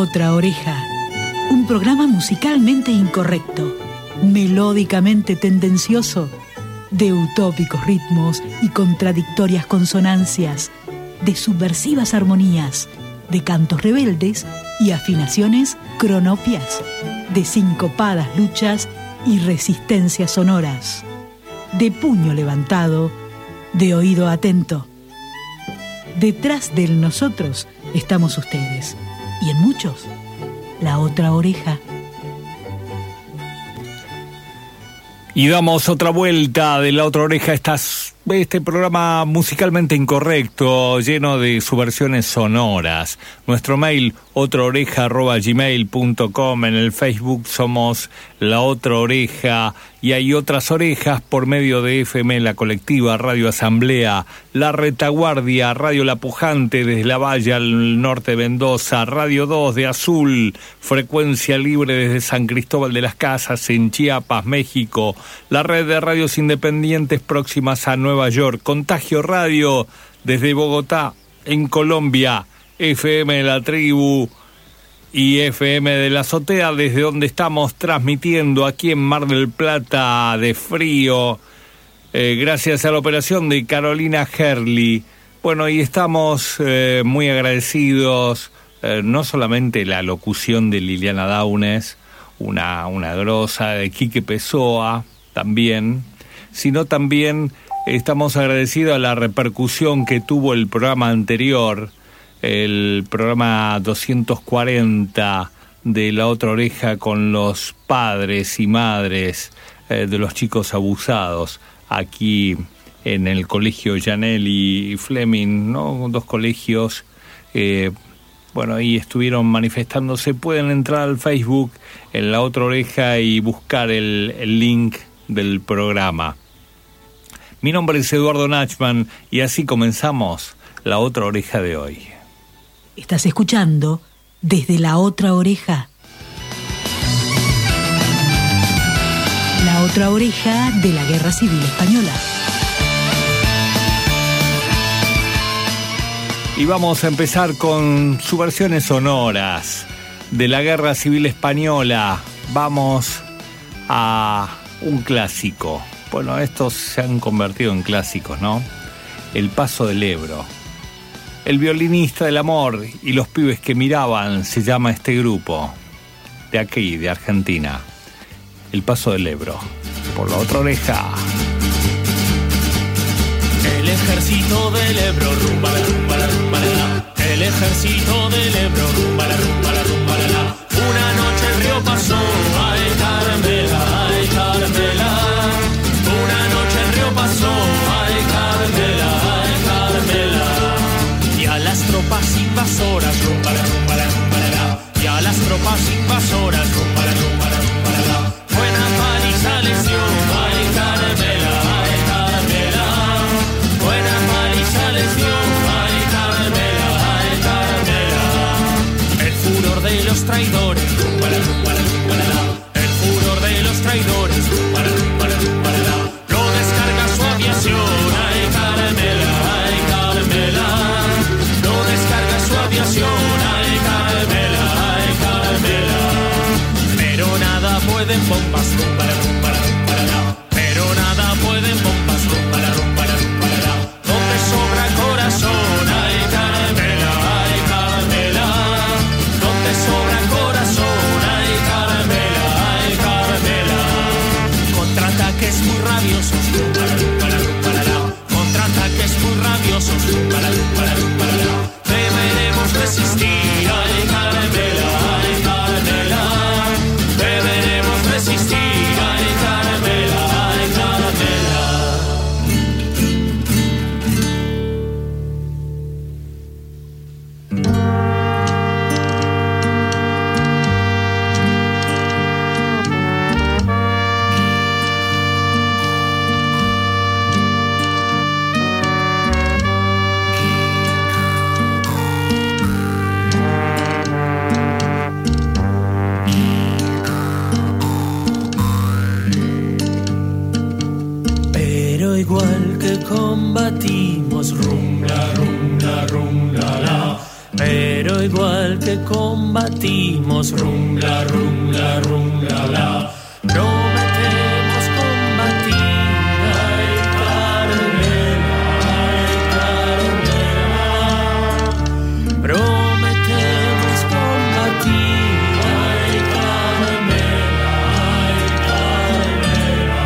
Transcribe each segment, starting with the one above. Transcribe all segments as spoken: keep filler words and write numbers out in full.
Otra Oreja, un programa musicalmente incorrecto, melódicamente tendencioso, de utópicos ritmos y contradictorias consonancias, de subversivas armonías, de cantos rebeldes y afinaciones cronopias, de sincopadas luchas y resistencias sonoras, de puño levantado, de oído atento. Detrás del nosotros estamos ustedes, y en muchos, la otra oreja. Y damos otra vuelta de la otra oreja. Estás, este programa musicalmente incorrecto, lleno de subversiones sonoras. Nuestro mail, otraoreja arroba gmail punto com. En el Facebook somos La Otra Oreja. Y hay otras orejas por medio de F M La Colectiva, Radio Asamblea, La Retaguardia, Radio La Pujante desde La Valle al norte de Mendoza, Radio dos de Azul, Frecuencia Libre desde San Cristóbal de las Casas en Chiapas, México, la red de radios independientes próximas a Nueva York, Contagio Radio desde Bogotá, en Colombia, F M La Tribu y F M de la Azotea, desde donde estamos transmitiendo aquí en Mar del Plata de frío, eh, gracias a la operación de Carolina Herli. Bueno, y estamos eh, muy agradecidos, eh, no solamente la locución de Liliana Daunes, una, una grosa, de Quique Pessoa también, sino también estamos agradecidos a la repercusión que tuvo el programa anterior, el programa doscientos cuarenta de La Otra Oreja, con los padres y madres eh, de los chicos abusados aquí en el colegio Janelli y Fleming, ¿no? Dos colegios, eh, bueno, ahí estuvieron manifestándose. Pueden entrar al Facebook en La Otra Oreja y buscar el, el link del programa. Mi nombre es Eduardo Nachman y así comenzamos La Otra Oreja de hoy. Estás escuchando Desde la Otra Oreja. La Otra Oreja de la Guerra Civil Española. Y vamos a empezar con subversiones sonoras de la Guerra Civil Española. Vamos a un clásico. Bueno, estos se han convertido en clásicos, ¿no? El Paso del Ebro. El violinista del amor y los pibes que miraban se llama este grupo, de aquí, de Argentina. El Paso del Ebro, por La Otra Oreja. El ejército del Ebro, rumba la rumba la rumba la. El ejército del Ebro, rumba la rumba la rumba la. Una noche el río pasó, ay Carmela, ay Carmela. Una noche el río pasó, ay Carmela, ay Carmela. Y a las tropas invasoras, rumba la rumba la rumba la. Y a las tropas invasoras, rumba la rumba la rumba la. Buena paliza les dio, ay Carmela, ay Carmela. Buena paliza les dio, ay Carmela, ay Carmela. El furor de los traidores, rumba la rumba la rumba la. El furor de los traidores, rumba la rumba la rumba la. Lo descarga su aviación, ay Carmela, ay Carmela. Lo descarga su aviación, ay Carmela, ay Carmela. Pero nada pueden bombas, rumba la rumba la rumba la. Pero nada pueden bombas, rumba la rumba la rumba la. Donde sobra corazón, ay Carmela, ay Carmela. Donde sobra corazón, ay Carmela, ay Carmela. Contraataques muy rabiosos, rumba la rumba la rumba la. Contraataques muy rabiosos, rumba la rumba la rumba la. Deberemos resistir, ay Carmela, ay Carmela. Deberemos resistir, ay Carmela, ay Carmela. Igual que combatimos, rumla, rumla, rumla, la. Pero igual que combatimos, rumla, rumla, rumla, la. Prometemos combatir, ay, Carmela, ay, Carmela. Prometemos combatir, ay, Carmela, ay, Carmela.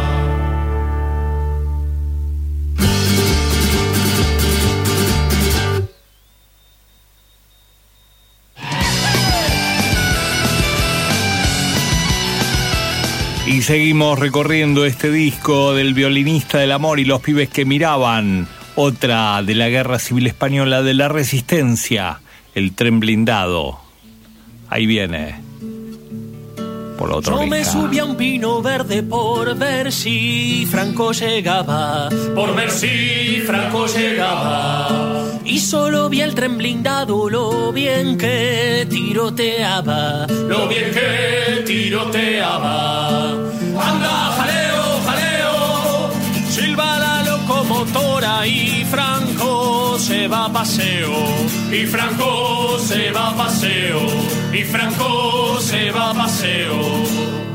Y seguimos recorriendo este disco del violinista del amor y los pibes que miraban, otra de la Guerra Civil Española, de la Resistencia, El tren blindado. Ahí viene, por la otra Yo oreja. me subí a un pino verde por ver si Franco llegaba, por ver si Franco llegaba. Y solo vi el tren blindado, lo bien que tiroteaba, lo bien que tiroteaba. Anda, jaleo, jaleo, silba la locomotora y Franco se va a paseo, y Franco se va a paseo, y Franco se va a paseo.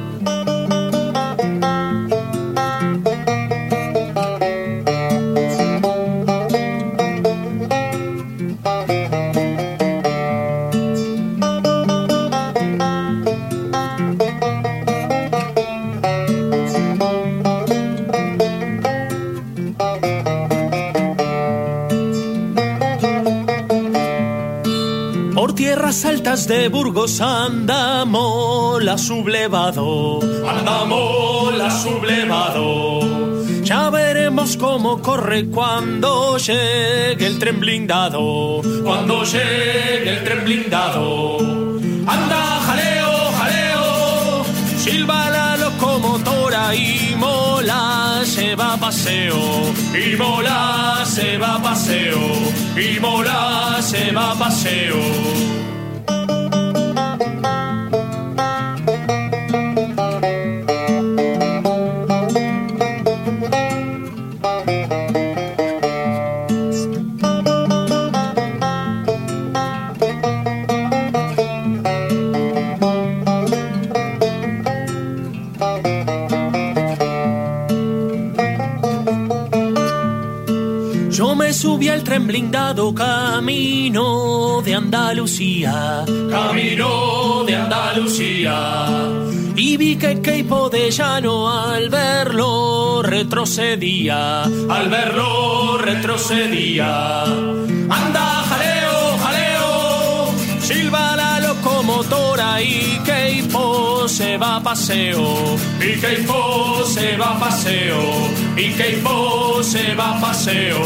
Tierras altas de Burgos andamos la sublevado, andamos la sublevado. Ya veremos cómo corre cuando llegue el tren blindado, cuando llegue el tren blindado. Anda, jaleo, jaleo, silba la locomotora y mola se va a paseo, y mola se va a paseo, y mola se va a paseo. Subí al tren blindado camino de Andalucía, camino de Andalucía. Y vi que Queipo de Llano al verlo retrocedía, al verlo retrocedía. Anda, jaleo, jaleo, silba la locomotora y Queipo se va a paseo, y Queipo se va a paseo, y Queipo se va a paseo.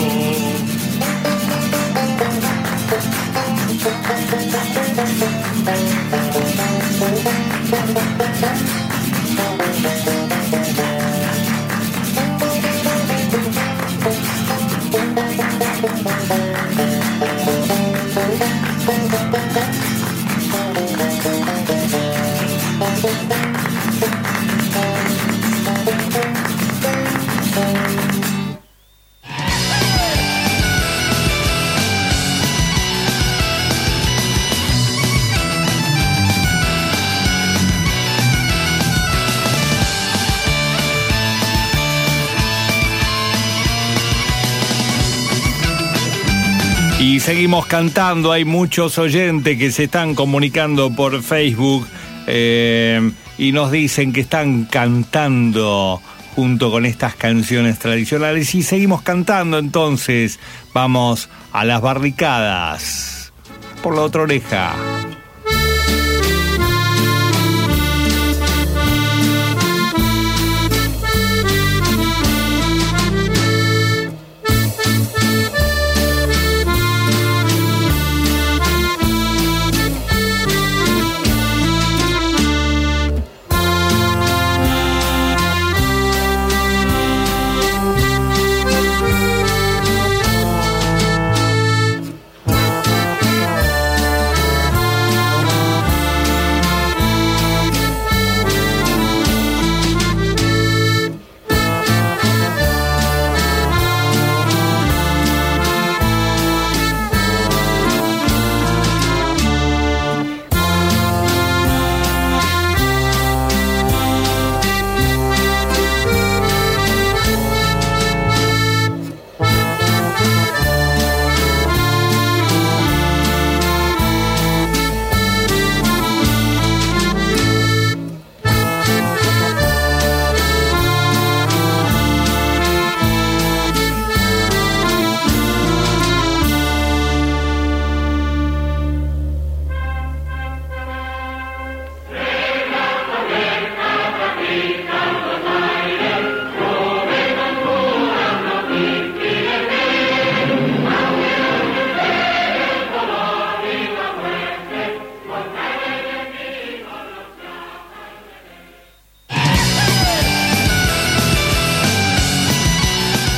Y seguimos cantando, hay muchos oyentes que se están comunicando por Facebook eh, y nos dicen que están cantando junto con estas canciones tradicionales. Y seguimos cantando, entonces vamos a las barricadas por la otra oreja.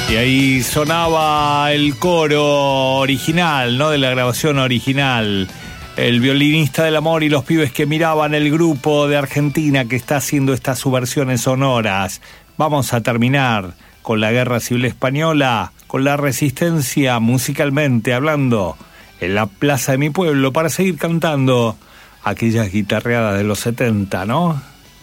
Y ahí sonaba el coro original, ¿no? De la grabación original. El violinista del amor y los pibes que miraban, el grupo de Argentina que está haciendo estas subversiones sonoras. Vamos a terminar con la Guerra Civil Española, con la resistencia musicalmente hablando en la plaza de mi pueblo, para seguir cantando aquellas guitarreadas de los setenta, ¿no?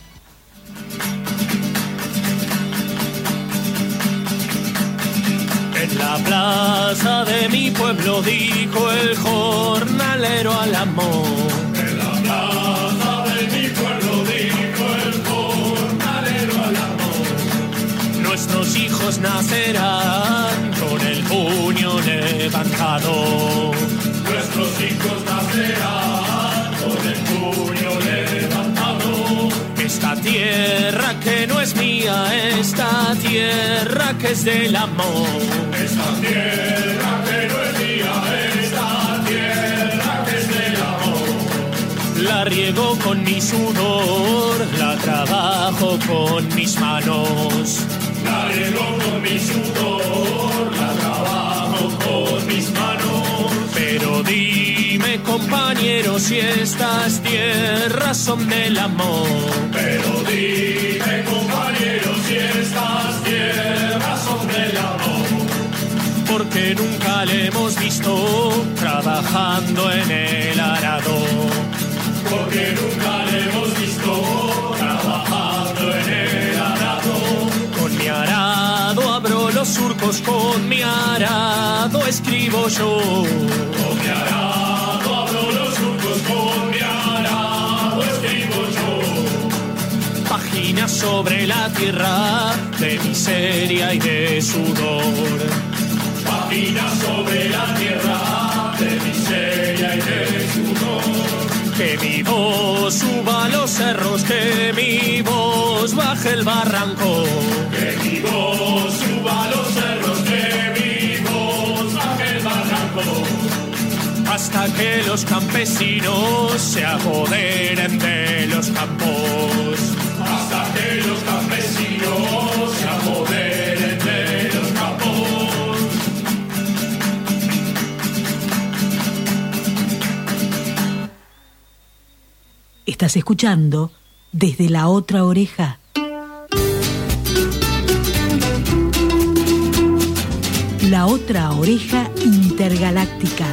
En la plaza de mi pueblo dijo el jornalero al amor. En la plaza de mi pueblo dijo el jornalero al amor. Nuestros hijos nacerán con el puño levantado. Nuestros hijos nacerán con el puño levantado. Esta tierra que no es mía, esta tierra que es del amor. Esta tierra que no es mía, esta tierra que es del amor. La riego con mi sudor, la trabajo con mis manos. La riego con mi sudor, la trabajo con mis manos. Pero dime, compañero, si estas tierras son del amor. Pero dime, compañero, si estas tierras son del amor. Porque nunca le hemos visto trabajando en el arado. Porque nunca le hemos visto trabajando en el arado. Con mi arado abro los surcos, con mi arado escribo yo. Con mi arado abro los surcos, con mi arado escribo yo. Páginas sobre la tierra de miseria y de sudor. Páginas sobre la tierra de miseria y de sudor. Que mi voz suba los cerros, que mi voz baje el barranco. Que mi voz suba los cerros, que mi voz baje el barranco. Hasta que los campesinos se apoderen de los campos. Hasta que los campesinos se apoderen de los campos. Estás escuchando Desde la Otra Oreja. La Otra Oreja Intergaláctica.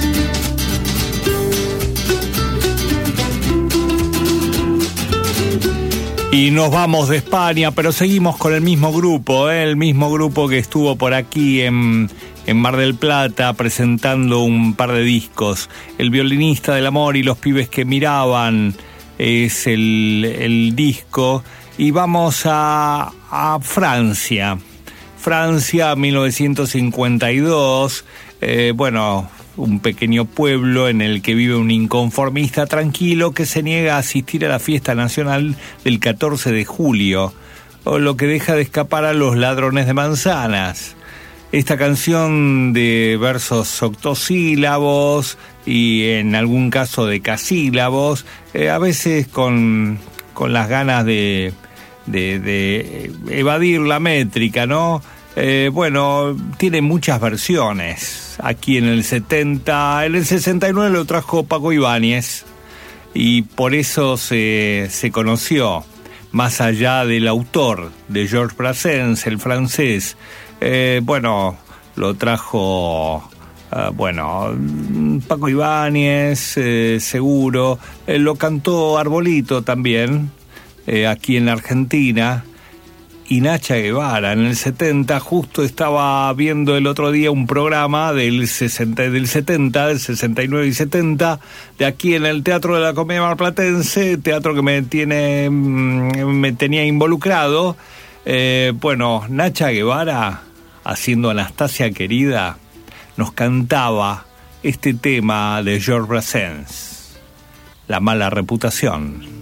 Y nos vamos de España, pero seguimos con el mismo grupo, ¿eh? El mismo grupo que estuvo por aquí en, en Mar del Plata presentando un par de discos. El violinista del amor y los pibes que miraban es el, el disco. Y vamos a, a Francia. Francia, mil novecientos cincuenta y dos. Eh, bueno, un pequeño pueblo en el que vive un inconformista tranquilo que se niega a asistir a la fiesta nacional del catorce de julio, o lo que deja de escapar a los ladrones de manzanas. Esta canción de versos octosílabos y en algún caso de casílabos, eh, a veces con, con las ganas de, de, de evadir la métrica, ¿no? Eh, bueno, tiene muchas versiones. Aquí en el setenta, en el sesenta y nueve lo trajo Paco Ibáñez y por eso se, se conoció, más allá del autor, de Georges Brassens, el francés. Eh, bueno, lo trajo, uh, bueno, Paco Ibáñez, eh, seguro. Eh, lo cantó Arbolito también, eh, aquí en la Argentina. Y Nacha Guevara, en el setenta, justo estaba viendo el otro día un programa del, sesenta, del setenta, del sesenta y nueve y setenta, de aquí en el Teatro de la Comedia Marplatense, teatro que me tiene me tenía involucrado. Eh, bueno, Nacha Guevara, haciendo Anastasia Querida, nos cantaba este tema de Georges Brassens, La mala reputación.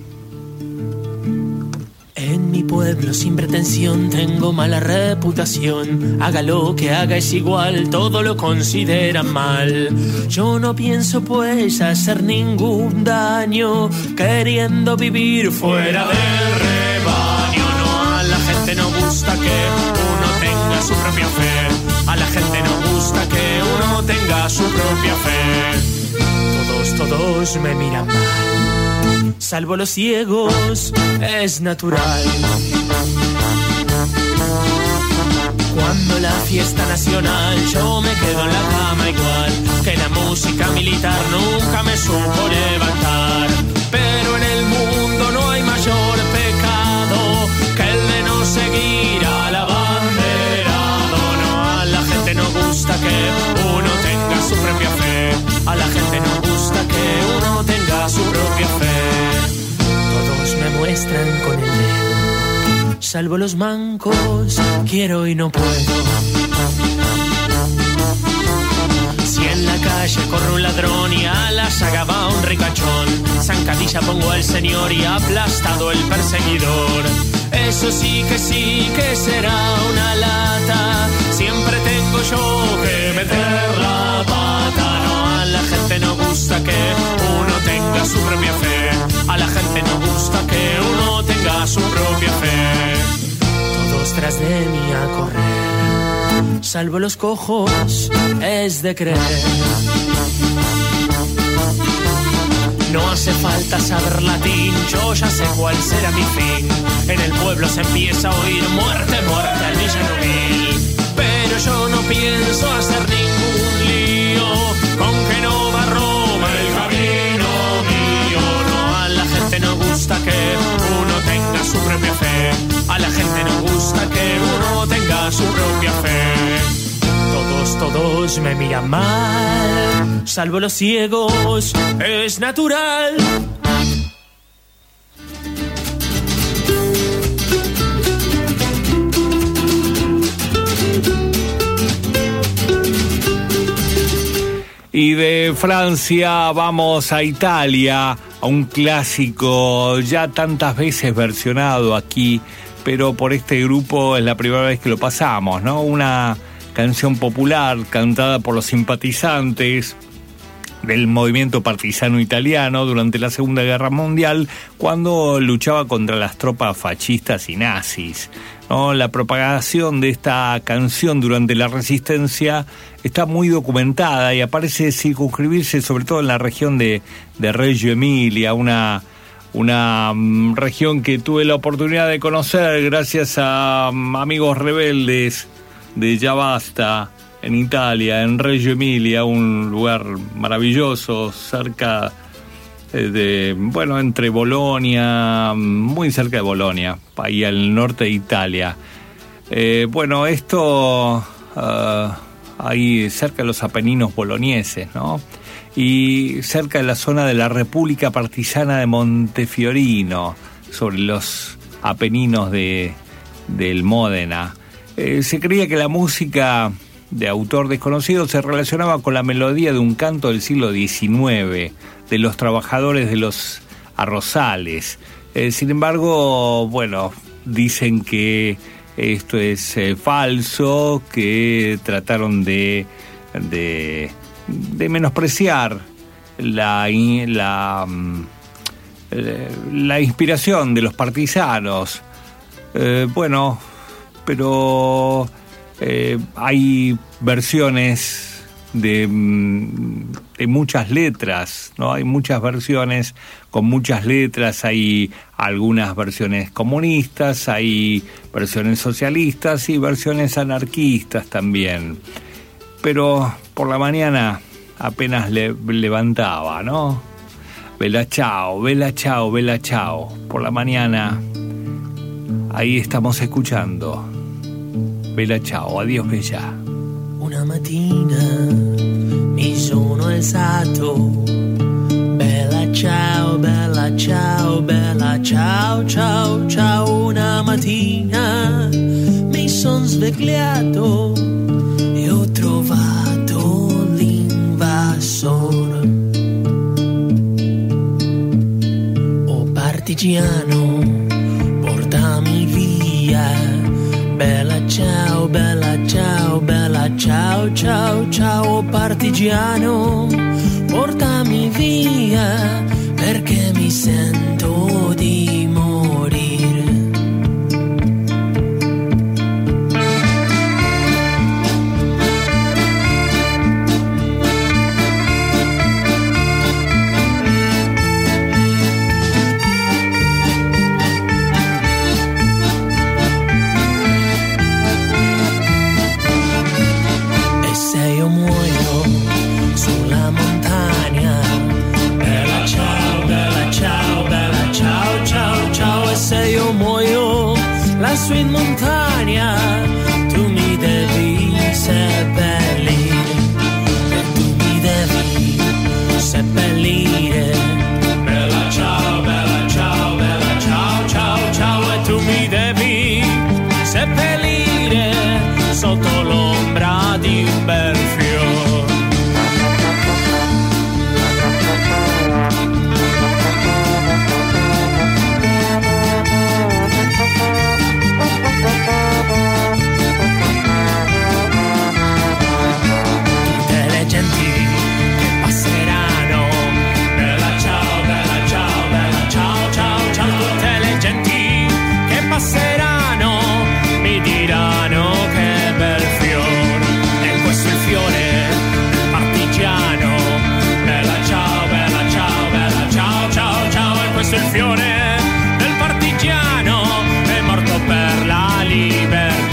En mi pueblo sin pretensión tengo mala reputación. Haga lo que haga es igual, todo lo consideran mal. Yo no pienso pues hacer ningún daño, queriendo vivir fuera del rebaño. No, a la gente no gusta que uno tenga tenga su propia fe. A la gente nos gusta que uno tenga su propia fe. Todos, todos me miran mal, salvo los ciegos, es natural. Cuando la fiesta nacional yo me quedo en la cama igual, que la música militar nunca me supo levantar. Pero en el mundo no hay mayor pecado que el de no seguir al abanderado. No, a la gente nos gusta que uno tenga su propia fe. A la gente nos gusta que uno tenga su propia fe. Todos me muestran con el dedo, salvo los mancos, quiero y no puedo. Si en la calle corre un ladrón y a la saga va un ricachón, zancadilla pongo al señor y aplastado el perseguidor. Eso sí que sí que será una lata, siempre tengo yo que meter la pata. No, a la gente nos gusta que uno tenga su propia fe. A la gente nos gusta que uno tenga su propia fe. Todos tras de mí a correr, salvo los cojos, es de creer. No hace falta saber latín, yo ya sé cuál será mi fin. En el pueblo se empieza a oír muerte, muerte al villano vil. Pero yo no pienso hacer ningún lío, con que no va Roma el camino mío. No, a la gente nos gusta que uno tenga su propia fe. A la gente nos gusta que uno tenga su propia fe. Todos, todos me miran mal, salvo los ciegos, es natural. Y de Francia vamos a Italia, a un clásico ya tantas veces versionado aquí, pero por este grupo es la primera vez que lo pasamos, ¿no? Una canción popular cantada por los simpatizantes del movimiento partisano italiano durante la Segunda Guerra Mundial, cuando luchaba contra las tropas fascistas y nazis, ¿no? La propagación de esta canción durante la resistencia está muy documentada y aparece circunscribirse sobre todo en la región de, de Reggio Emilia, una, una um, región que tuve la oportunidad de conocer gracias a um, amigos rebeldes de Ya Basta en Italia, en Reggio Emilia, un lugar maravilloso cerca de, bueno, entre Bolonia, muy cerca de Bolonia, ahí al norte de Italia. Eh, bueno, esto uh, ahí cerca de los Apeninos bolonieses, ¿no? Y cerca de la zona de la República Partisana de Montefiorino, sobre los Apeninos de, del Módena. Eh, se creía que la música de autor desconocido se relacionaba con la melodía de un canto del siglo diecinueve, de los trabajadores de los arrozales. Eh, sin embargo, bueno, dicen que esto es eh, falso, que trataron de, de, de menospreciar la, la, la inspiración de los partisanos. Eh, bueno, pero eh, hay versiones de, de muchas letras, ¿no? Hay muchas versiones con muchas letras, hay algunas versiones comunistas, hay versiones socialistas y versiones anarquistas también. Pero por la mañana apenas le levantaba, ¿no? Bella ciao, bella ciao, bella ciao. Por la mañana, ahí estamos escuchando. Bella ciao, adiós bella. Una mattina mi sono alzato, bella ciao, bella ciao, bella ciao, ciao, ciao. Una mattina mi son svegliato e ho trovato l'invasor. Oh partigiano, portami via. Bella ciao, bella ciao, bella ciao, ciao, ciao partigiano, portami via perché mi sento di morire. d'inversione. il fiore del partigiano è morto per la libertà.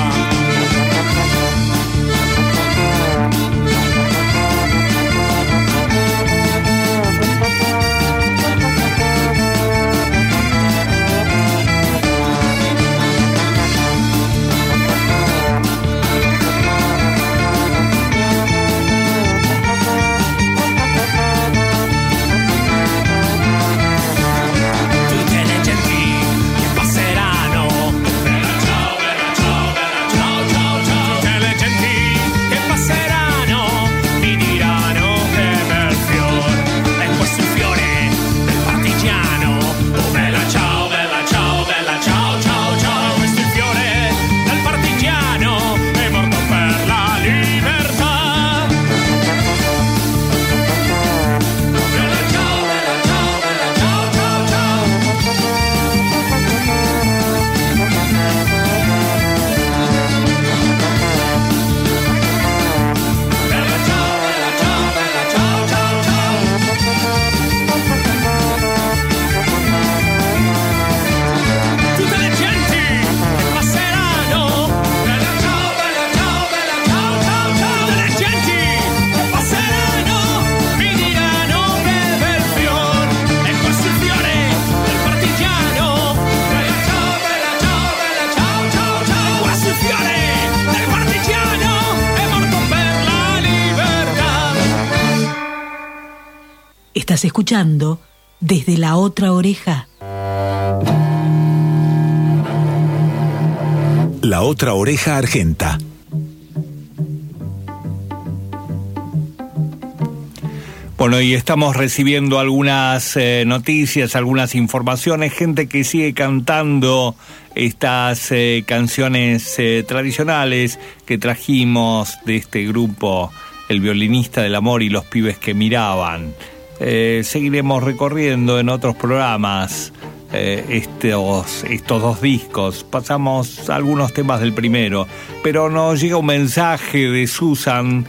Estás escuchando Desde la Otra Oreja. La Otra Oreja Argenta. Bueno, y estamos recibiendo algunas eh, noticias, algunas informaciones, gente que sigue cantando estas eh, canciones eh, tradicionales que trajimos de este grupo, El Violinista del Amor y Los Pibes que Miraban. Eh, seguiremos recorriendo en otros programas eh, estos, estos dos discos. Pasamos algunos temas del primero, pero nos llega un mensaje de Susan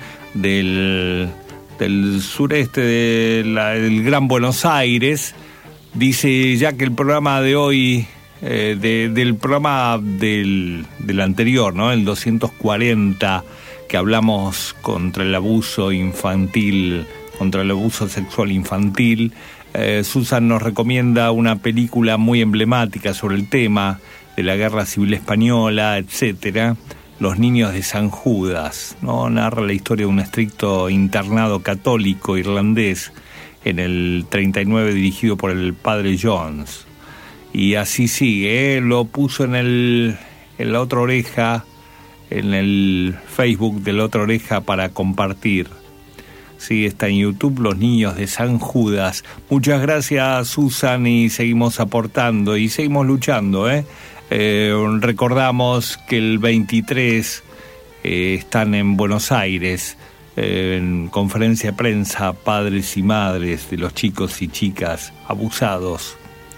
del, del sureste de la, del Gran Buenos Aires. Dice ya que el programa de hoy, eh, de, del programa del, del anterior, ¿no? El doscientos cuarenta, que hablamos contra el abuso infantil, contra el abuso sexual infantil, eh, Susan nos recomienda una película muy emblemática sobre el tema de la Guerra Civil Española, etcétera, Los Niños de San Judas, ¿no? Narra la historia de un estricto internado católico irlandés en el treinta y nueve dirigido por el padre Jones. Y así sigue, ¿eh? Lo puso en, el, en La Otra Oreja, en el Facebook de La Otra Oreja para compartir. Sí, está en YouTube, Los Niños de San Judas. Muchas gracias, Susan, y seguimos aportando y seguimos luchando, ¿eh? Eh, recordamos que el veintitrés eh, están en Buenos Aires, eh, en conferencia de prensa, padres y madres de los chicos y chicas abusados,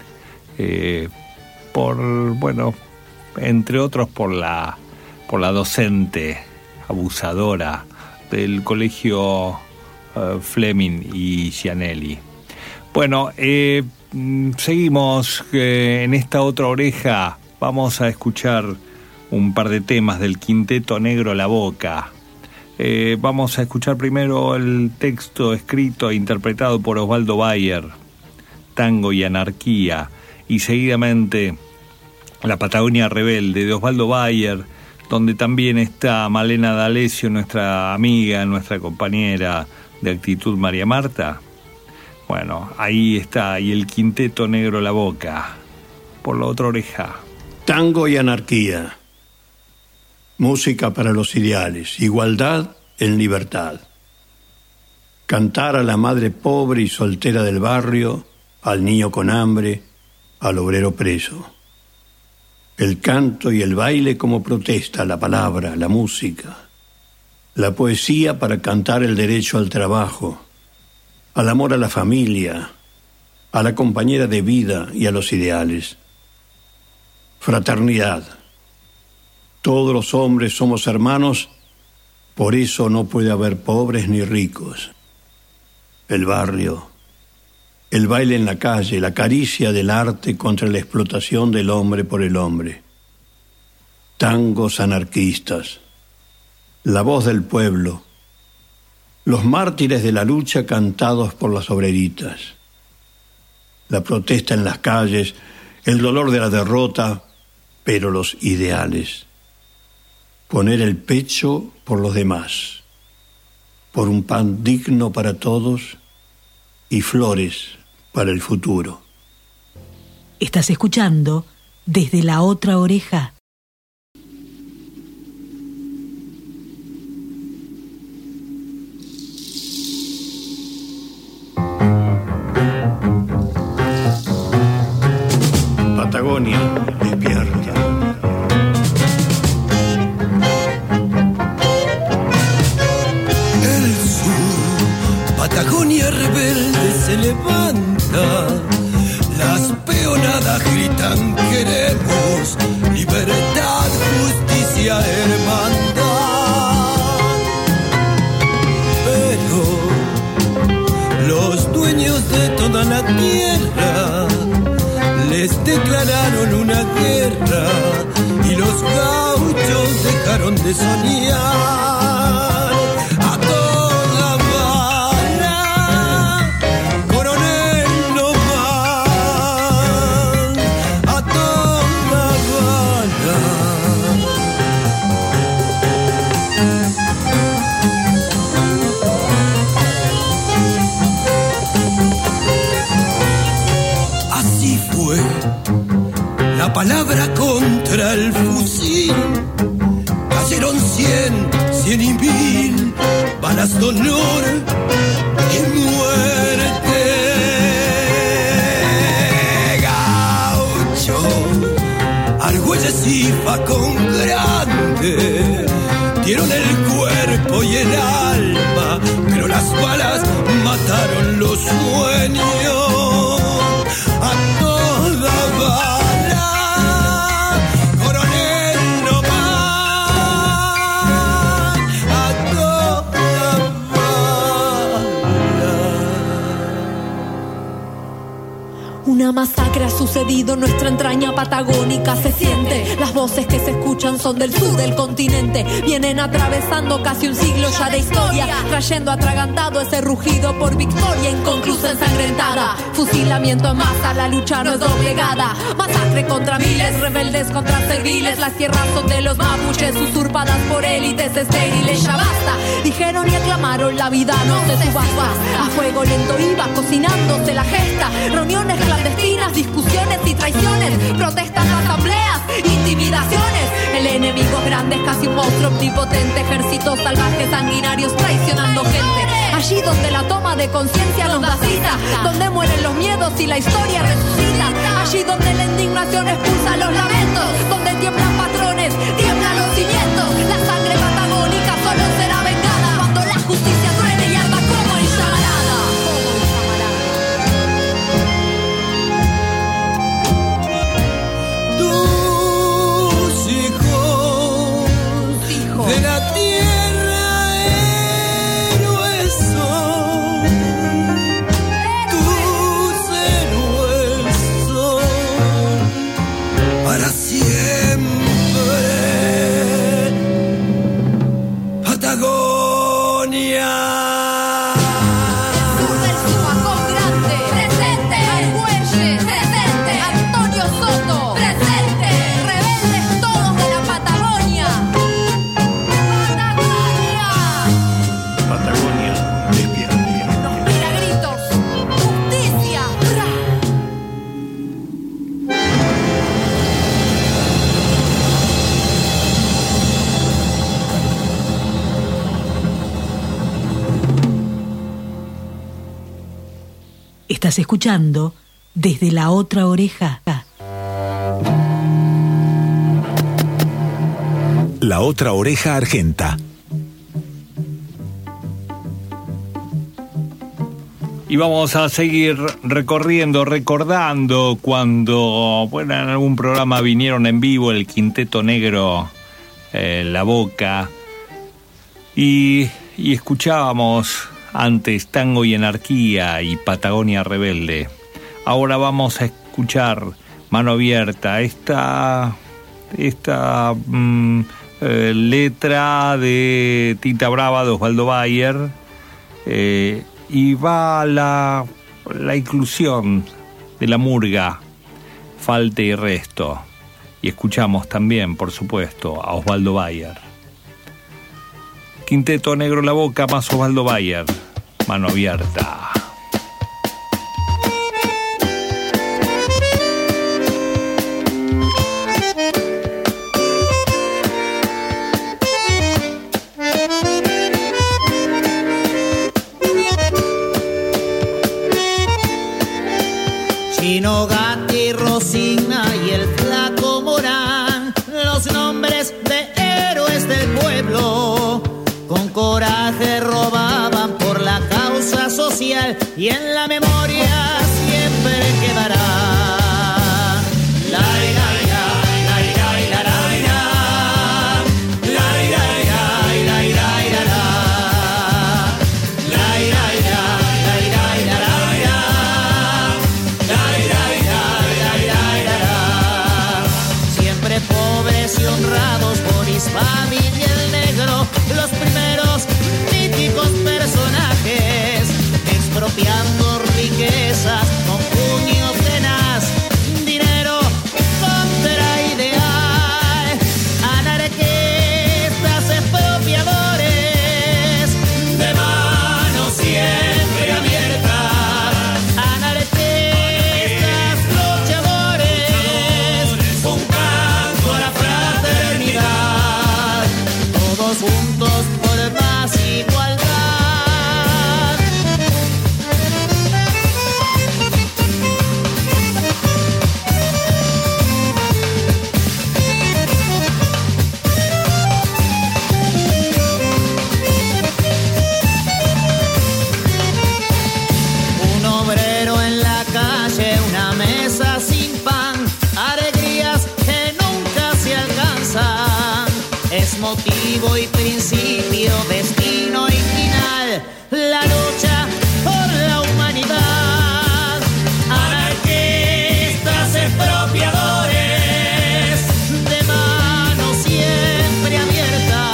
eh, por, bueno, entre otros por la, por la docente abusadora del colegio Uh, Fleming y Gianelli. Bueno, eh, seguimos eh, en esta otra oreja. Vamos a escuchar un par de temas del Quinteto Negro La Boca. Eh, vamos a escuchar primero el texto escrito e interpretado por Osvaldo Bayer, Tango y Anarquía, y seguidamente La Patagonia Rebelde de Osvaldo Bayer, donde también está Malena D'Alessio, nuestra amiga, nuestra compañera de Actitud, María Marta. Bueno, ahí está, y el Quinteto Negro La Boca, por La Otra Oreja. Tango y Anarquía. Música para los ideales, igualdad en libertad. Cantar a la madre pobre y soltera del barrio, al niño con hambre, al obrero preso. El canto y el baile como protesta, la palabra, la música. La poesía para cantar el derecho al trabajo, al amor a la familia, a la compañera de vida y a los ideales. Fraternidad. Todos los hombres somos hermanos, por eso no puede haber pobres ni ricos. El barrio, el baile en la calle, la caricia del arte contra la explotación del hombre por el hombre. Tangos anarquistas, la voz del pueblo, los mártires de la lucha cantados por las obreritas, la protesta en las calles, el dolor de la derrota, pero los ideales. Poner el pecho por los demás, por un pan digno para todos y flores para el futuro. Estás escuchando Desde la Otra Oreja. Patagonia, despierta. El sur, Patagonia rebelde se levanta. Las peonadas gritan: queremos libertad, justicia, hermandad. Pero los dueños de toda la tierra les declararon una guerra y los gauchos dejaron de soñar. A toda bala, coronel no más. A toda bala. Así fue la palabra contra el fusil. Cayeron cien, cien y mil balas de honor y muerte. Gaucho, Argüelles y Facón grande dieron el cuerpo y el alma, pero las balas mataron los sueños. A toda bala, coronel no más. A toda bala. Una masacre ha sucedido en nuestra entraña patagónica, se siente. Las voces que se escuchan son del sur del continente. Vienen atravesando casi un siglo ya de historia, trayendo atragantado ese rugido por victoria inconclusa, ensangrentada. Fusilamiento en masa, la lucha no es doblegada. Masacre contra miles, rebeldes contra serviles. Las tierras son de los mapuches, usurpadas por élites estériles. Ya basta, dijeron y aclamaron, la vida no se subasta. A fuego lento iba cocinándose la gesta. Reuniones clandestinas, discusiones y traiciones, protestas, asambleas, intimidaciones. El enemigo grande es casi un monstruo omnipotente, ejércitos salvajes, sanguinarios, traicionando gente. Allí donde la toma de conciencia nos da cita, donde mueren los miedos y la historia resucita. Allí donde la indignación expulsa los lamentos, donde tiemblan patrones, tiemblan los cimientos. La sangre patagónica solo será vengada cuando la justicia truene y arda como en llamarada. De la tierra héroes son, tus héroes son para siempre. Patagonia. Sur del Subacón grande, presente. Argüelles, presente. Antonio Soto, presente. Rebeldes todos de la Patagonia. Patagonia, despierta. Los milagritos, justicia. Estás escuchando Desde la Otra Oreja. La Otra Oreja Argenta. Y vamos a seguir recorriendo, recordando cuando, bueno, en algún programa vinieron en vivo el Quinteto Negro, eh, La Boca, y, y escuchábamos antes Tango y Anarquía y Patagonia Rebelde. Ahora vamos a escuchar Mano Abierta, esta, esta mmm, eh, letra de Tinta Brava de Osvaldo Bayer, eh, y va la, la inclusión de la murga, Falte y Resto. Y escuchamos también, por supuesto, a Osvaldo Bayer. Quinteto Negro La Boca más Osvaldo Bayer, Mano Abierta. Chino, Gatti, Rosina y el Flaco Morán, los nombres de héroes del pueblo, con coraje robaban por la causa social y en la memoria siempre quedará. Honrados por Isbabi y el Negro, los primeros míticos personajes, expropiando riquezas con puños tenaz, dinero contra ideal, anarquistas expropiadores, de mano siempre abierta, anarquistas luchadores, un canto a la fraternidad, todos juntos por más igualdad. Un obrero en la calle, una mesa sin pan, alegrías que nunca se alcanzan. Es motivo y principio, destino y final, la lucha por la humanidad. Anarquistas expropiadores, de mano siempre abierta,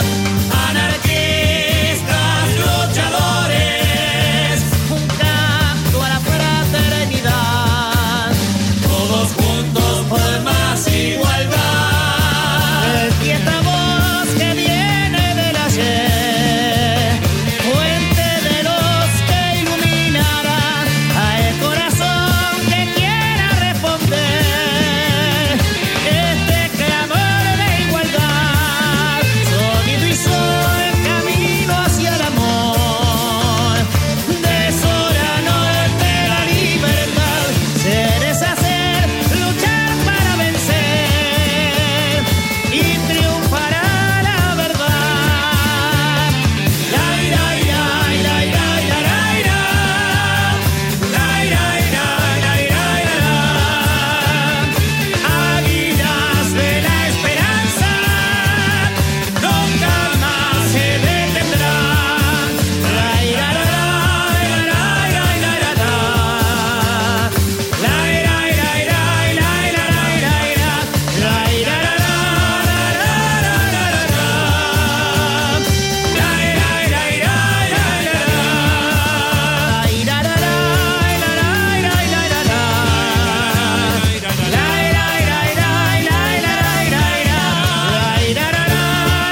anarquistas luchadores, un canto a la fraternidad, todos juntos por más igualdad. Fiesta voz que viene del ayer, fuente de luz que iluminará al corazón que quiera responder este clamor de igualdad. Sonido y sol, camino hacia el amor, de sol a norte la libertad. Ser es hacer, luchar para vencer y triunfará la verdad. La ira, ira, ira, ira, ira, ira. La ira, ira, ira, ira, ira. Águilas de la esperanza nunca más se detendrán. La ira, ira, ira, ira, ira, ira, ira. La ira, ira, ira, ira, ira, ira, ira. La ira, ira, ira, ira, ira, ira, ira. La ira, ira, ira, ira, ira, ira. La ira, ira, ira, ira, ira, ira. La ira, ira, ira, ira, ira, ira, ira. La ira, ira, ira,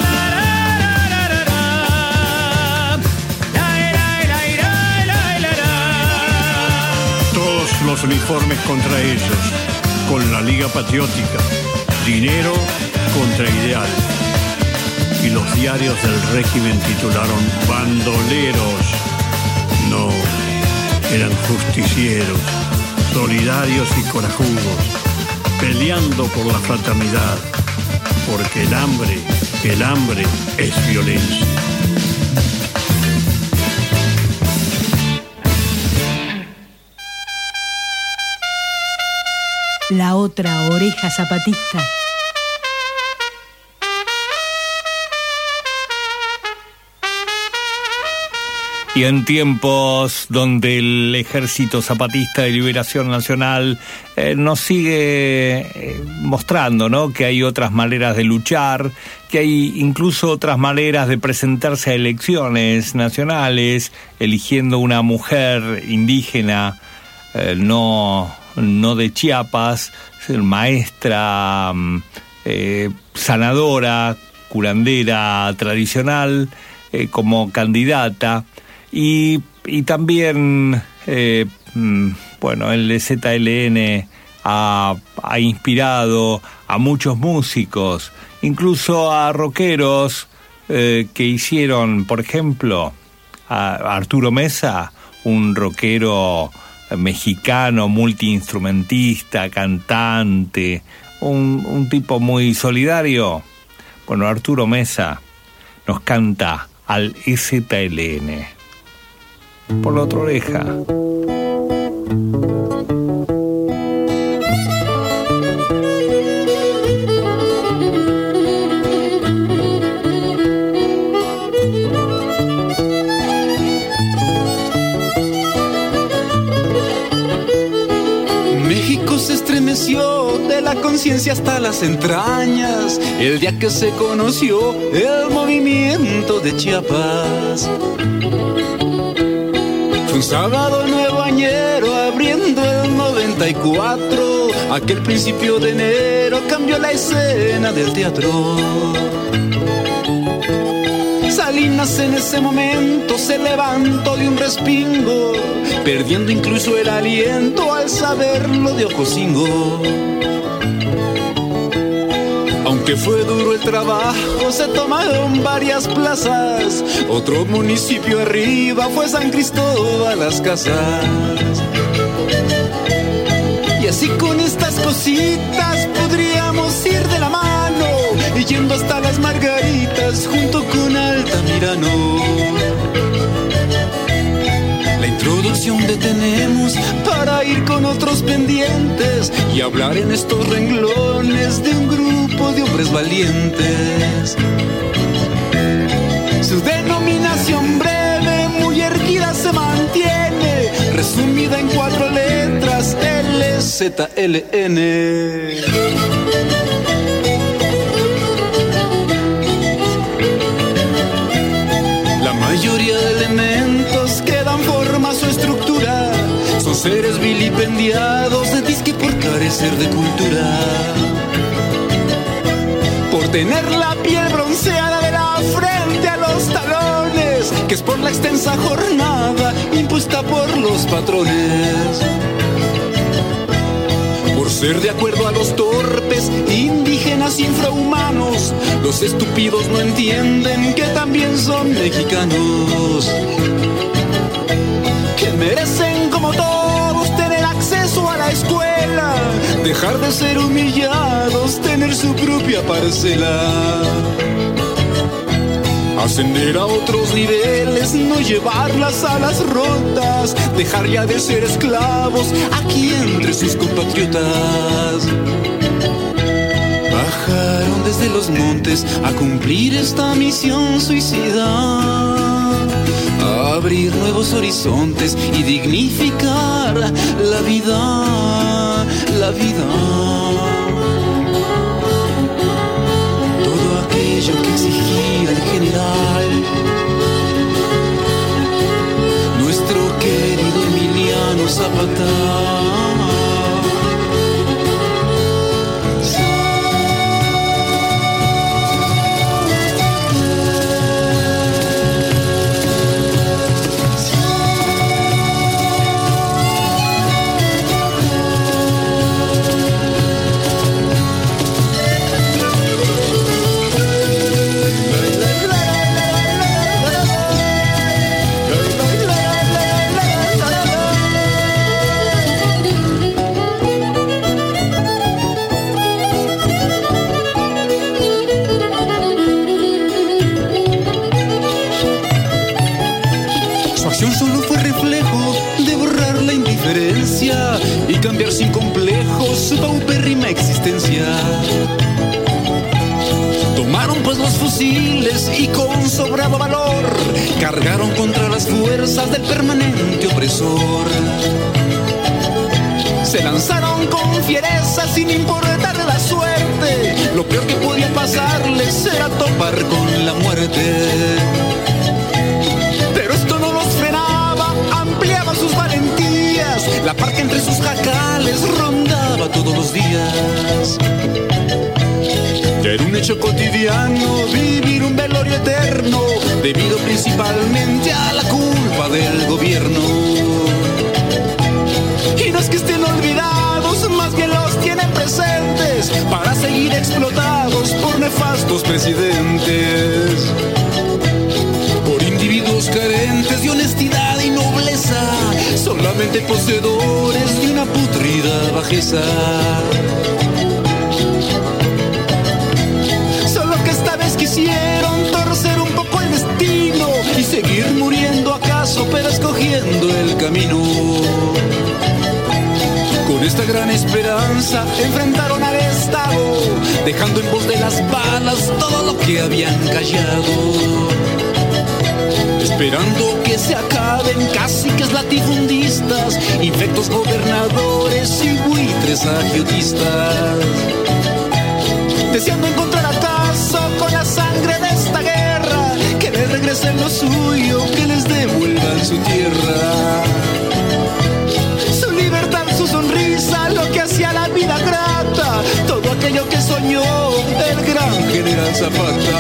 ira, ira, ira. La ira, ira, ira, ira, ira, ira. Todos los uniformes contra ellos, con la Liga Patriótica, dinero contra ideal. Y los diarios del régimen titularon bandoleros. No, Eran justicieros, solidarios y corajudos, peleando por la fraternidad, porque el hambre, el hambre es violencia. La otra oreja zapatista. Y en tiempos donde el Ejército Zapatista de Liberación Nacional eh, nos sigue eh, mostrando, ¿no?, que hay otras maneras de luchar, que hay incluso otras maneras de presentarse a elecciones nacionales, eligiendo una mujer indígena, eh, no, no de Chiapas, maestra, eh, sanadora, curandera tradicional, eh, como candidata. Y, y también, eh, bueno, el Z L N ha, ha inspirado a muchos músicos, incluso a rockeros eh, que hicieron, por ejemplo, a Arturo Mesa, un rockero mexicano, multiinstrumentista, cantante, un, un tipo muy solidario. Bueno, Arturo Mesa nos canta al Z L N. Por la otra oreja. México se estremeció de la conciencia hasta las entrañas el día que se conoció el movimiento de Chiapas. Un sábado nuevoañero abriendo el noventa y cuatro, aquel principio de enero cambió la escena del teatro. Salinas en ese momento se levantó de un respingo, perdiendo incluso el aliento al saberlo de Ocosingo. Aunque fue duro el trabajo, se tomaron varias plazas. Otro municipio arriba fue San Cristóbal Las Casas. Y así con estas cositas podríamos ir de la mano, yendo hasta las Margaritas junto con Altamirano. La introducción detenemos para ir con otros pendientes y hablar en estos renglones de un grupo de hombres valientes. Su denominación breve, muy erguida, se mantiene, resumida en cuatro letras, L Z L N. La mayoría de elementos que dan forma a su estructura son seres vilipendiados de disque por carecer de cultura, por tener la piel bronceada de la frente a los talones, que es por la extensa jornada impuesta por los patrones, por ser de acuerdo a los torpes, indígenas infrahumanos. Los estúpidos no entienden que también son mexicanos, que merecen como todos tener acceso a la escuela, dejar de ser humillados, tener su propia parcela, ascender a otros niveles, no llevar las alas rotas, dejar ya de ser esclavos aquí entre sus compatriotas. Bajaron desde los montes a cumplir esta misión suicida, a abrir nuevos horizontes y dignificar la vida, la vida. Todo aquello que exigía el general, nuestro querido Emiliano Zapata. acción solo fue reflejo de borrar la indiferencia y cambiar sin complejos su paupérrima existencia. Tomaron pues los fusiles y con sobrado valor cargaron contra las fuerzas del permanente opresor. Se lanzaron con fiereza sin importarle la suerte. Lo peor que podía pasarles era topar con la muerte. Pero esto no los frenaba, ampliaba sus valentías. La parca entre sus jacales rondaba todos los días. Ya era un hecho cotidiano vivir un velorio eterno, debido principalmente a la culpa del gobierno. Y no es que estén olvidados, más bien los tienen presentes para seguir explotados por nefastos presidentes. Por individuos carentes de honestidad y nobleza, solamente poseedores de una putrida bajeza. Solo que esta vez quisieron torcer un poco el destino y seguir muriendo acaso, pero escogiendo el camino. Con esta gran esperanza enfrentaron al Estado, dejando en voz de las balas todo lo que habían callado. Esperando que se acaben caciques latifundistas, infectos gobernadores y buitres agiotistas. Deseando encontrar acaso con la sangre de esta guerra, que les regresen lo suyo, que les devuelvan su tierra. Su libertad, su sonrisa, lo que hacía la vida grata, todo aquello que soñó el gran general Zapata.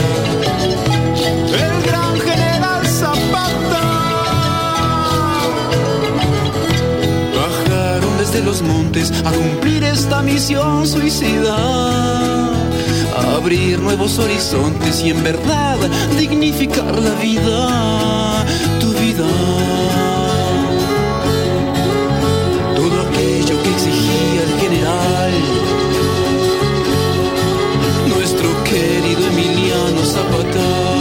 El gran general Zapata. Bajaron desde los montes a cumplir esta misión suicida, a abrir nuevos horizontes y en verdad dignificar la vida, tu vida. Exigía el general, nuestro querido Emiliano Zapata.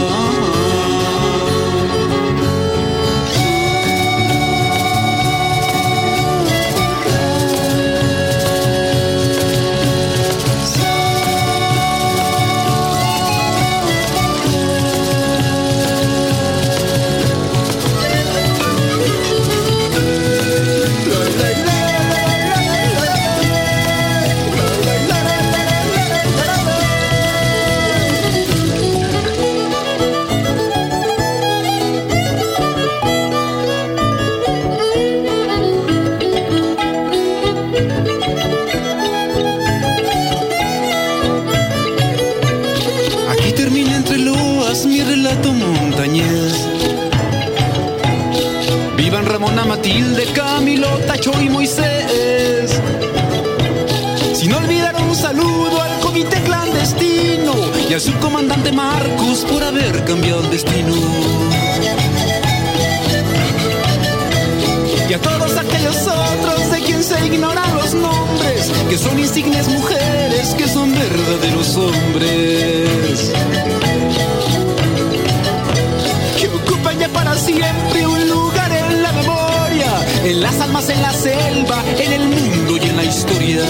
Vivan Ramona, Matilde, Camilo, Tacho y Moisés. Sin olvidar un saludo al comité clandestino y al subcomandante Marcos por haber cambiado el destino. Y a todos aquellos otros de quien se ignoran los nombres, que son insignes mujeres, que son verdaderos hombres, que ocupan ya para siempre un lugar en la memoria, en las almas, en la selva, en el mundo y en la historia.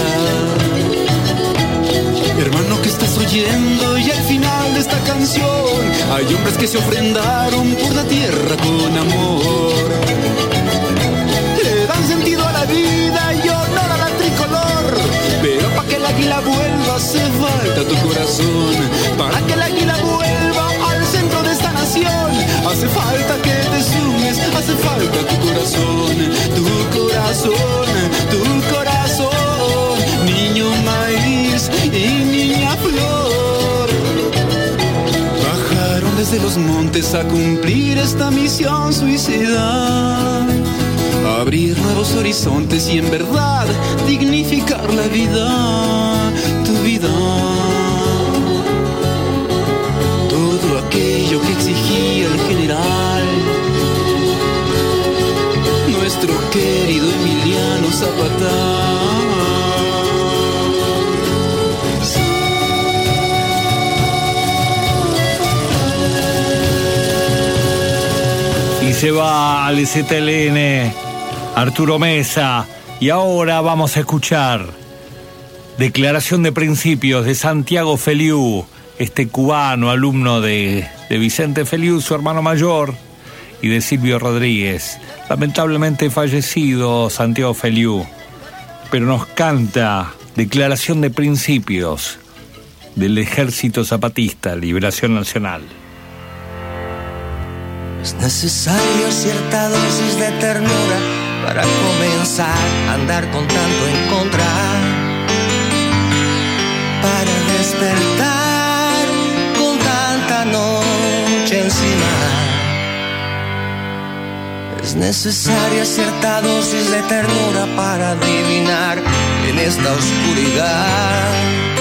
Hermano que estás oyendo, y al final de esta canción hay hombres que se ofrendaron por la tierra con amor. Le dan sentido a la vida y honor a la tricolor, pero para que el águila vuelva hace falta tu corazón. Para que el águila vuelva al centro de esta nación, hace falta que te sumes, hace falta tu corazón, tu corazón, tu corazón, niño maíz y niña flor. Bajaron desde los montes a cumplir esta misión suicida, a abrir nuevos horizontes y en verdad dignificar la vida, tu vida. Todo aquello que exigía el general, nuestro querido Emiliano Zapata. se va al Z L N Arturo Mesa. Y ahora vamos a escuchar Declaración de Principios de Santiago Feliú, este cubano, alumno de, de Vicente Feliú, su hermano mayor, y de Silvio Rodríguez. Lamentablemente fallecido Santiago Feliú, pero nos canta Declaración de Principios del Ejército Zapatista, Liberación Nacional. Es necesario cierta dosis de ternura para comenzar a andar con tanto en contra, para despertar con tanta noche encima. Es necesaria cierta dosis de ternura para adivinar en esta oscuridad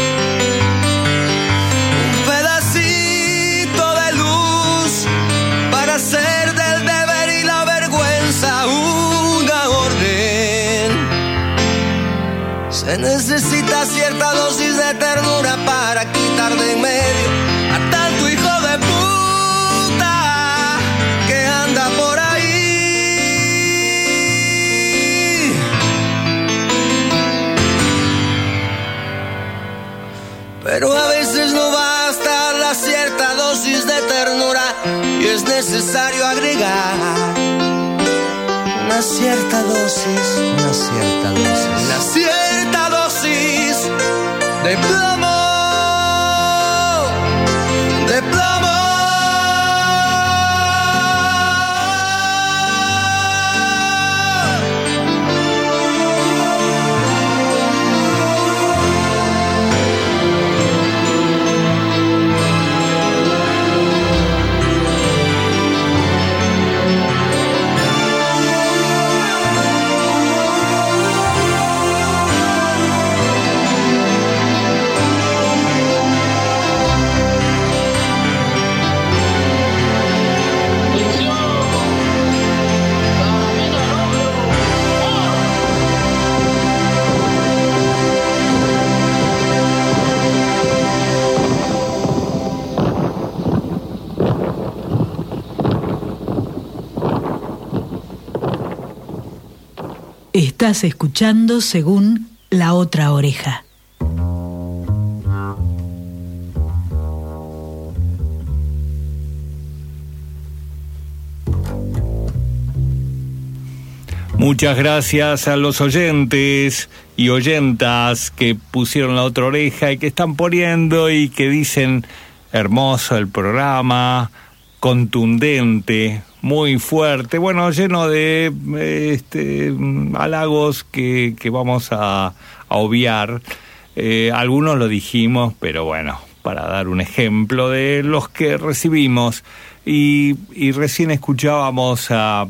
un pedacito de luz para hacer del deber y la vergüenza una orden. Se necesita cierta dosis de ternura para quitar de en medio a tanto hijo de puta que anda por ahí. Pero a veces no basta la cierta dosis de ternura y es necesario agregar una cierta dosis, una cierta dosis, una cierta dosis de plomo, de plomo. Estás escuchando Según la Otra Oreja. Muchas gracias a los oyentes y oyentas que pusieron la otra oreja y que están poniendo y que dicen hermoso el programa, contundente, muy fuerte, bueno, lleno de este, halagos que, que vamos a, a obviar. Eh, algunos lo dijimos, pero bueno, para dar un ejemplo de los que recibimos. Y, y recién escuchábamos a,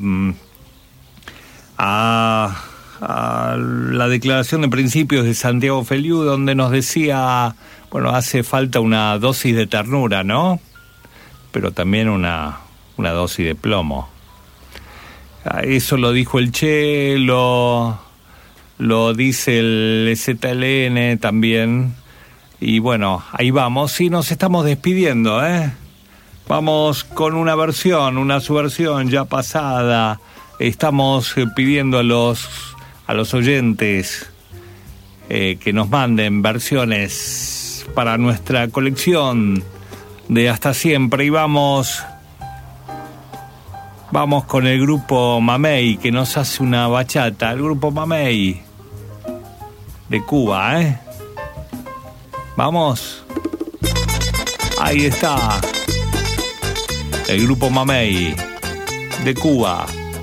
a, a la declaración de principios de Santiago Feliú, donde nos decía, bueno, hace falta una dosis de ternura, ¿no? Pero también una... una dosis de plomo. Eso lo dijo el Che, lo, lo dice el Z L N también. Y bueno, ahí vamos. Y nos estamos despidiendo, ¿eh? Vamos con una versión, una subversión ya pasada. Estamos pidiendo a los, a los oyentes eh, que nos manden versiones para nuestra colección de Hasta Siempre. Y vamos... Vamos con el grupo Mamey, que nos hace una bachata. El grupo Mamey de Cuba, ¿eh? Vamos. Ahí está. El grupo Mamey de Cuba.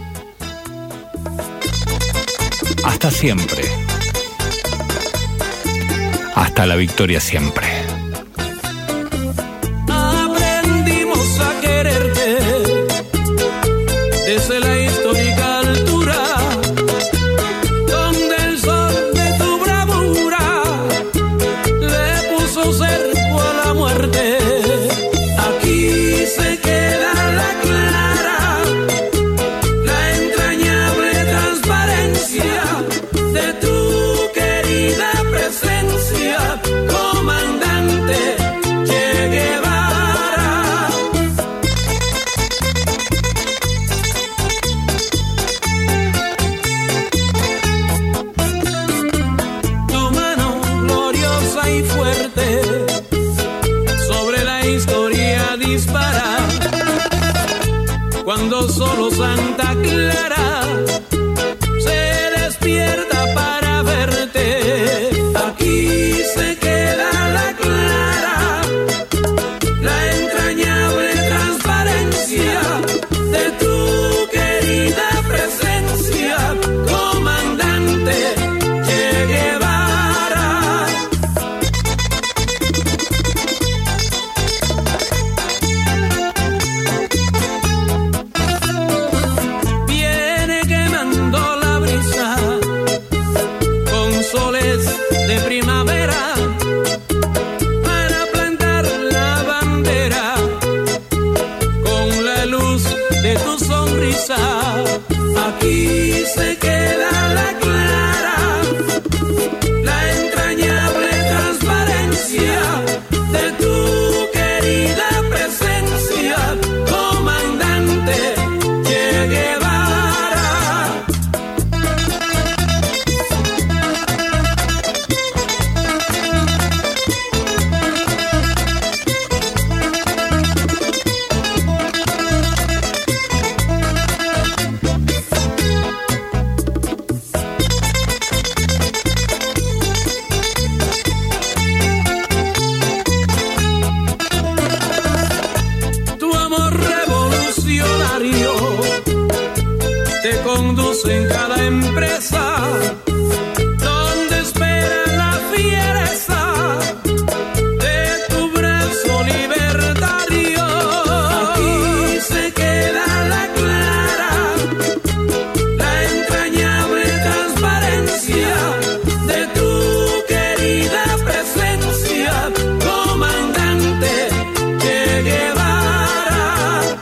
Hasta siempre. Hasta la victoria siempre. Aprendimos a quererte desde la histórica altura, donde el sol de tu bravura le puso cerco a la muerte. Aquí se queda la clara, la entrañable transparencia de tu querida presencia, comandante. cuando solo Santa Clara se despierta para verte. Aquí se queda la clara, la entrañable transparencia de tu querida presencia, comandante Che Guevara. Viene quemando la brisa con soles de primavera para plantar la bandera con la luz de tu sonrisa. Aquí se queda la clara, la entrañable transparencia de tu querida presencia, comandante Che Guevara. Tu amor revolucionario te conduce en cada empresa donde espera la fiereza de tu brazo libertario. Aquí se queda la clara, la entrañable transparencia de tu querida presencia, comandante Che Guevara.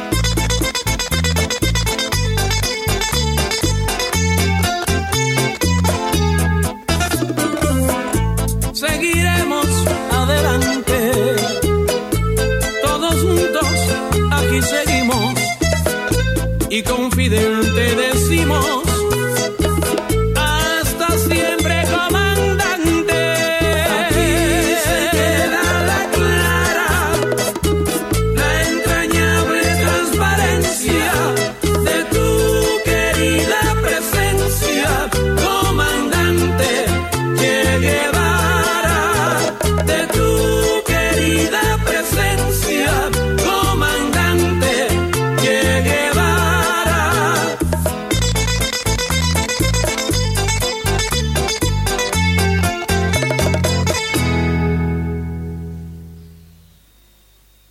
Seguiremos adelante, todos juntos aquí seguimos y confidente decimos